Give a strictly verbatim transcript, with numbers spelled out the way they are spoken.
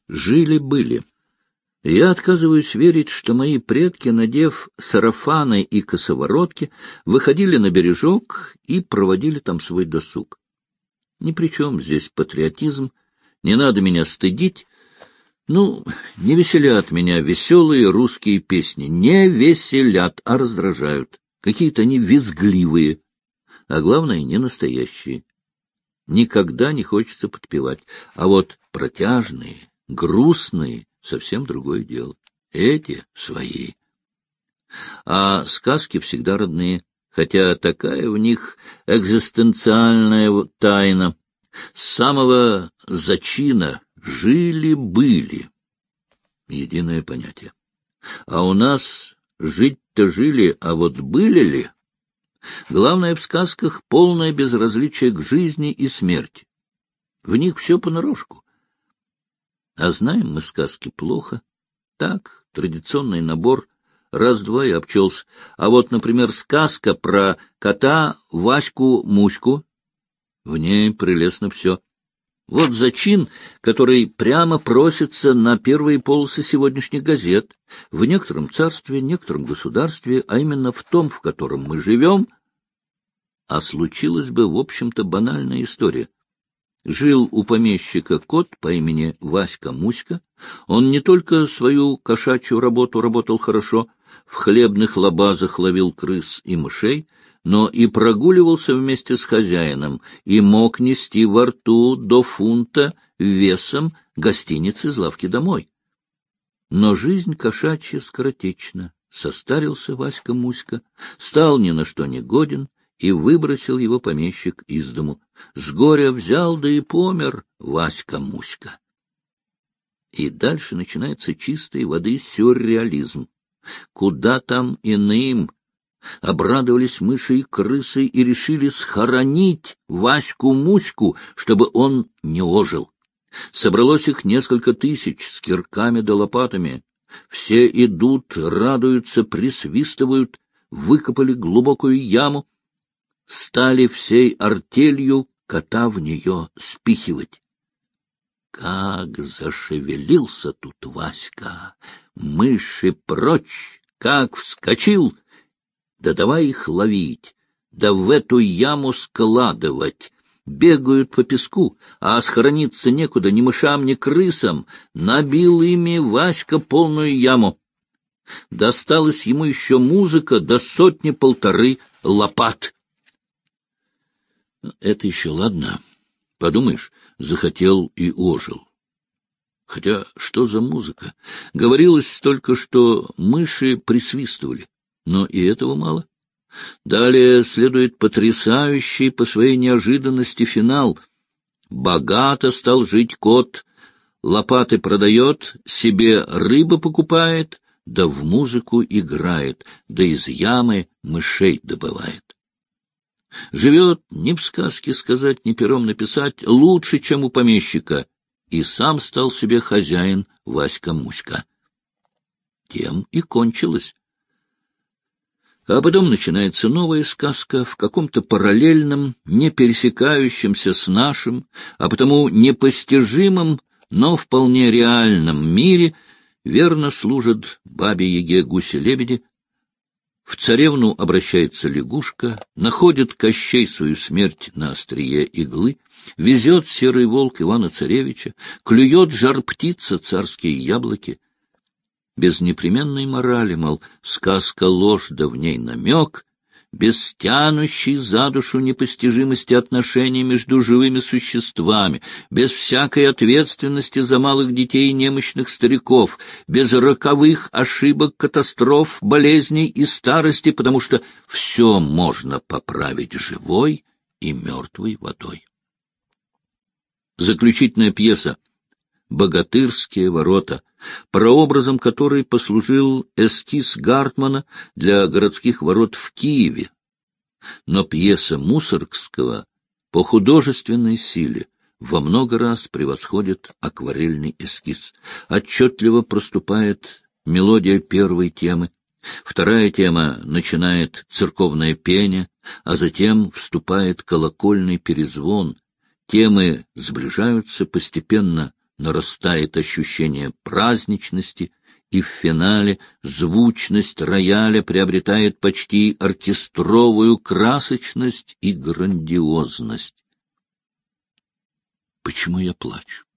Жили-были. Я отказываюсь верить, что мои предки, надев сарафаны и косоворотки, выходили на бережок и проводили там свой досуг. Ни при чем здесь патриотизм, не надо меня стыдить. Ну, не веселят меня веселые русские песни, не веселят, а раздражают. Какие-то они визгливые, а главное, не настоящие. Никогда не хочется подпевать, а вот протяжные, грустные — совсем другое дело. Эти свои. А сказки всегда родные, хотя такая в них экзистенциальная тайна. С самого зачина жили-были. Единое понятие. А у нас жить-то жили, а вот были ли? Главное в сказках — полное безразличие к жизни и смерти. В них все понарошку. А знаем мы сказки плохо. Так, традиционный набор, раз-два и обчелся. А вот, например, сказка про кота Ваську-Муську. В ней прелестно все. Вот зачин, который прямо просится на первые полосы сегодняшних газет. В некотором царстве, некотором государстве, а именно в том, в котором мы живем. А случилась бы, в общем-то, банальная история. Жил у помещика кот по имени Васька-Муська. Он не только свою кошачью работу работал хорошо, в хлебных лабазах ловил крыс и мышей, но и прогуливался вместе с хозяином и мог нести во рту до фунта весом гостиниц из лавки домой. Но жизнь кошачья скоротечна. Состарился Васька-Муська, стал ни на что не годен, и выбросил его помещик из дому. С горя взял, да и помер Васька-Муська. И дальше начинается чистой воды сюрреализм. Куда там иным? Обрадовались мыши и крысы и решили схоронить Ваську-Муську, чтобы он не ожил. Собралось их несколько тысяч с кирками да лопатами. Все идут, радуются, присвистывают, выкопали глубокую яму, стали всей артелью кота в нее спихивать. Как зашевелился тут Васька! Мыши прочь! Как вскочил! Да давай их ловить! Да в эту яму складывать! Бегают по песку, а схорониться некуда ни мышам, ни крысам. Набил ими Васька полную яму. Досталась ему еще музыка до сотни-полторы лопат. Это еще ладно. Подумаешь, захотел и ожил. Хотя что за музыка? Говорилось только, что мыши присвистывали. Но и этого мало. Далее следует потрясающий по своей неожиданности финал. Богато стал жить кот. Лопаты продает, себе рыбы покупает, да в музыку играет, да из ямы мышей добывает. Живет, ни в сказке сказать, ни пером написать, лучше, чем у помещика, и сам стал себе хозяин Васька-Муська. Тем и кончилось. А потом начинается новая сказка в каком-то параллельном, не пересекающемся с нашим, а потому непостижимом, но вполне реальном мире верно служат бабе-яге гуси-лебеди. В царевну обращается лягушка, находит Кощей свою смерть на острие иглы, везет серый волк Ивана-царевича, клюет жар-птица царские яблоки. Без непременной морали, мол, сказка ложь, да в ней намек, без тянущей за душу непостижимости отношений между живыми существами, без всякой ответственности за малых детей и немощных стариков, без роковых ошибок, катастроф, болезней и старости, потому что все можно поправить живой и мертвой водой. Заключительная пьеса «Богатырские ворота», прообразом которой послужил эскиз Гартмана для городских ворот в Киеве. Но пьеса Мусоргского по художественной силе во много раз превосходит акварельный эскиз. Отчетливо проступает мелодия первой темы, вторая тема начинает церковное пение, а затем вступает колокольный перезвон. Темы сближаются, постепенно нарастает ощущение праздничности, и в финале звучность рояля приобретает почти оркестровую красочность и грандиозность. Почему я плачу?